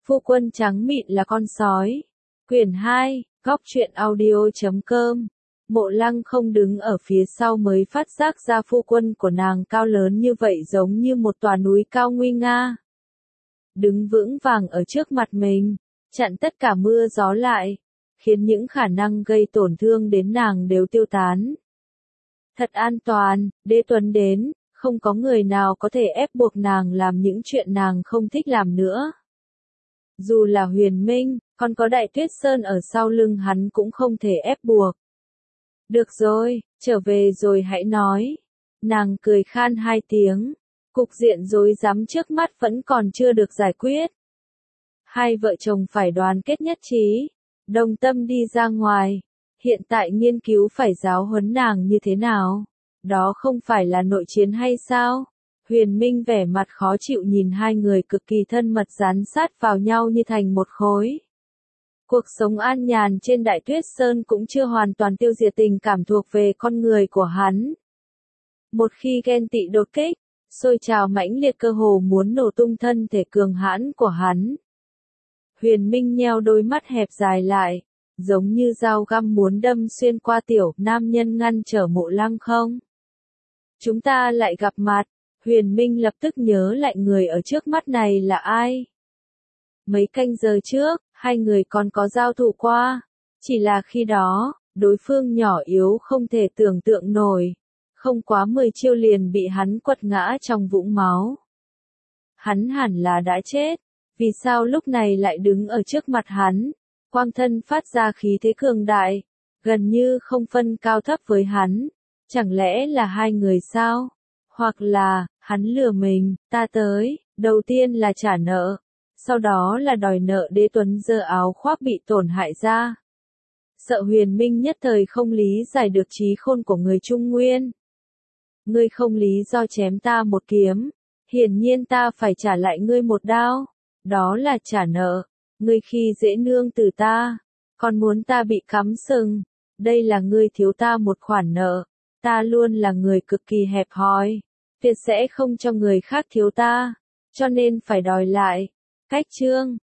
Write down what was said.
Phu quân trắng mịn là con sói. Quyển 2, góc truyện audio.com. Mộ Lăng không đứng ở phía sau mới phát giác ra phu quân của nàng cao lớn như vậy, giống như một tòa núi cao nguy nga. Đứng vững vàng ở trước mặt mình, chặn tất cả mưa gió lại, khiến những khả năng gây tổn thương đến nàng đều tiêu tán. Thật an toàn, Đế Tuấn đến, không có người nào có thể ép buộc nàng làm những chuyện nàng không thích làm nữa. Dù là Huyền Minh, còn có Đại Tuyết Sơn ở sau lưng hắn cũng không thể ép buộc. Được rồi, trở về rồi hãy nói. Nàng cười khan hai tiếng, cục diện rối rắm trước mắt vẫn còn chưa được giải quyết. Hai vợ chồng phải đoàn kết nhất trí, đồng tâm đi ra ngoài. Hiện tại nghiên cứu phải giáo huấn nàng như thế nào? Đó không phải là nội chiến hay sao? Huyền Minh vẻ mặt khó chịu nhìn hai người cực kỳ thân mật dán sát vào nhau như thành một khối. Cuộc sống an nhàn trên Đại Tuyết Sơn cũng chưa hoàn toàn tiêu diệt tình cảm thuộc về con người của hắn. Một khi ghen tị đột kích, sôi trào mãnh liệt cơ hồ muốn nổ tung thân thể cường hãn của hắn. Huyền Minh nheo đôi mắt hẹp dài lại, giống như dao găm muốn đâm xuyên qua tiểu nam nhân ngăn trở Mộ Lăng không. Chúng ta lại gặp mặt. Huyền Minh lập tức nhớ lại người ở trước mắt này là ai. Mấy canh giờ trước, hai người còn có giao thủ qua. Chỉ là khi đó, đối phương nhỏ yếu không thể tưởng tượng nổi. Không quá 10 chiêu liền bị hắn quật ngã trong vũng máu. Hắn hẳn là đã chết. Vì sao lúc này lại đứng ở trước mặt hắn? Quang thân phát ra khí thế cường đại, gần như không phân cao thấp với hắn. Chẳng lẽ là hai người sao? Hoặc là, hắn lừa mình, ta tới, đầu tiên là trả nợ, sau đó là đòi nợ. Đế Tuấn giơ áo khoác bị tổn hại ra. Sợ Huyền Minh nhất thời không lý giải được trí khôn của người Trung Nguyên. Ngươi không lý do chém ta một kiếm, hiển nhiên ta phải trả lại ngươi một đao. Đó là trả nợ. Ngươi khi dễ nương tử ta, còn muốn ta bị cắm sừng. Đây là ngươi thiếu ta một khoản nợ. Ta luôn là người cực kỳ hẹp hòi, tuyệt sẽ không cho người khác thiếu ta, cho nên phải đòi lại. Cách chương